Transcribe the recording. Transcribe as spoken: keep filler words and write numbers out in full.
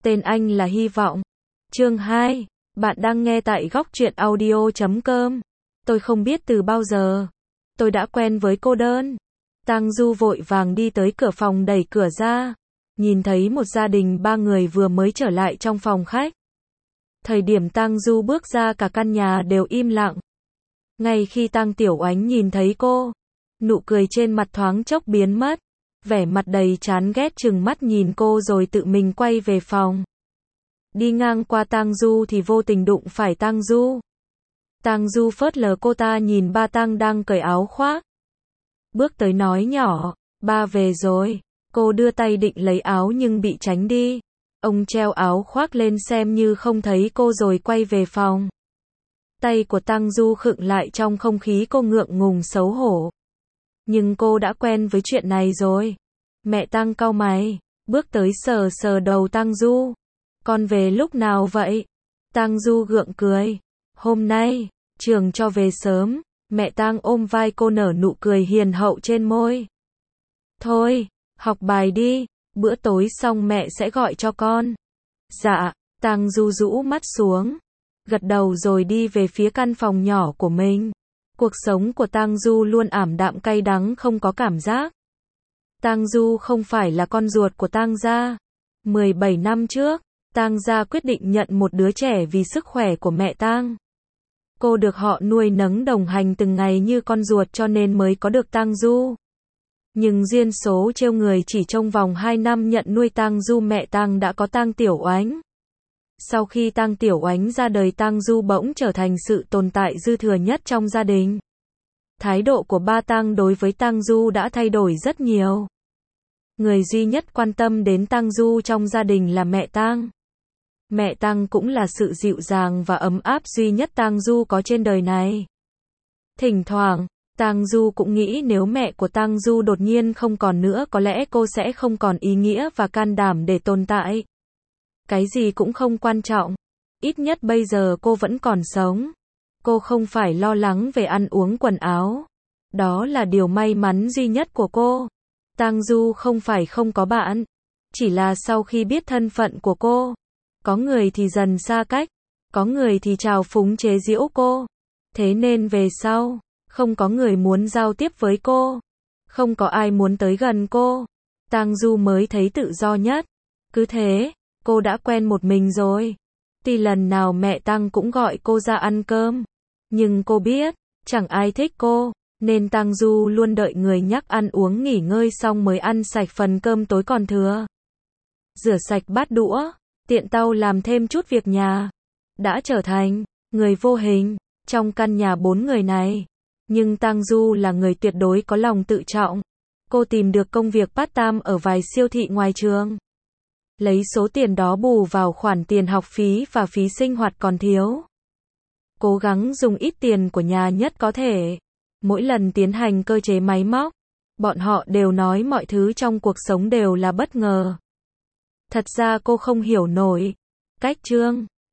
Tên anh là Hy vọng. Chương hai. Bạn đang nghe tại góc truyện audio chấm com. Tôi không biết từ bao giờ. Tôi đã quen với cô đơn. Tang Du vội vàng đi tới cửa phòng đẩy cửa ra. Nhìn thấy một gia đình ba người vừa mới trở lại trong phòng khách. Thời điểm Tang Du bước ra cả căn nhà đều im lặng. Ngay khi Tang Tiểu Oánh nhìn thấy cô, nụ cười trên mặt thoáng chốc biến mất. Vẻ mặt đầy chán ghét chừng mắt nhìn cô rồi tự mình quay về phòng. Đi ngang qua Tang Du thì vô tình đụng phải Tang Du. Tang Du phớt lờ cô ta nhìn ba Tang đang cởi áo khoác. Bước tới nói nhỏ, ba về rồi. Cô đưa tay định lấy áo nhưng bị tránh đi. Ông treo áo khoác lên xem như không thấy cô rồi quay về phòng. Tay của Tang Du khựng lại trong không khí cô ngượng ngùng xấu hổ. Nhưng cô đã quen với chuyện này rồi. Mẹ Tang cau mày, bước tới sờ sờ đầu Tang Du. Con về lúc nào vậy? Tang Du gượng cười. Hôm nay, trường cho về sớm. Mẹ Tang ôm vai cô nở nụ cười hiền hậu trên môi. Thôi, học bài đi, bữa tối xong mẹ sẽ gọi cho con. Dạ, Tang Du rũ mắt xuống. Gật đầu rồi đi về phía căn phòng nhỏ của mình. Cuộc sống của Tang Du luôn ảm đạm cay đắng không có cảm giác. Tang Du không phải là con ruột của Tang gia. mười bảy năm trước, Tang gia quyết định nhận một đứa trẻ vì sức khỏe của mẹ Tang. Cô được họ nuôi nấng đồng hành từng ngày như con ruột cho nên mới có được Tang Du. Nhưng duyên số trêu người chỉ trong vòng hai năm nhận nuôi Tang Du mẹ Tang đã có Tang Tiểu Oánh. Sau khi Tang Tiểu Oánh ra đời Tang Du bỗng trở thành sự tồn tại dư thừa nhất trong gia đình. Thái độ của ba Tang đối với Tang Du đã thay đổi rất nhiều. Người duy nhất quan tâm đến Tang Du trong gia đình là mẹ Tang. Mẹ Tang cũng là sự dịu dàng và ấm áp duy nhất Tang Du có trên đời này. Thỉnh thoảng, Tang Du cũng nghĩ nếu mẹ của Tang Du đột nhiên không còn nữa có lẽ cô sẽ không còn ý nghĩa và can đảm để tồn tại. Cái gì cũng không quan trọng. Ít nhất bây giờ cô vẫn còn sống. Cô không phải lo lắng về ăn uống quần áo. Đó là điều may mắn duy nhất của cô. Tang Du không phải không có bạn. Chỉ là sau khi biết thân phận của cô, có người thì dần xa cách, có người thì trào phúng chế giễu cô. Thế nên về sau, không có người muốn giao tiếp với cô. Không có ai muốn tới gần cô. Tang Du mới thấy tự do nhất. Cứ thế, cô đã quen một mình rồi. Tuy lần nào mẹ Tang cũng gọi cô ra ăn cơm. Nhưng cô biết, chẳng ai thích cô. Nên Tang Du luôn đợi người nhắc ăn uống nghỉ ngơi xong mới ăn sạch phần cơm tối còn thừa. Rửa sạch bát đũa, tiện tay làm thêm chút việc nhà. Đã trở thành người vô hình trong căn nhà bốn người này. Nhưng Tang Du là người tuyệt đối có lòng tự trọng. Cô tìm được công việc part-time ở vài siêu thị ngoài trường. Lấy số tiền đó bù vào khoản tiền học phí và phí sinh hoạt còn thiếu. Cố gắng dùng ít tiền của nhà nhất có thể. Mỗi lần tiến hành cơ chế máy móc, bọn họ đều nói mọi thứ trong cuộc sống đều là bất ngờ. Thật ra cô không hiểu nổi. Cách Trương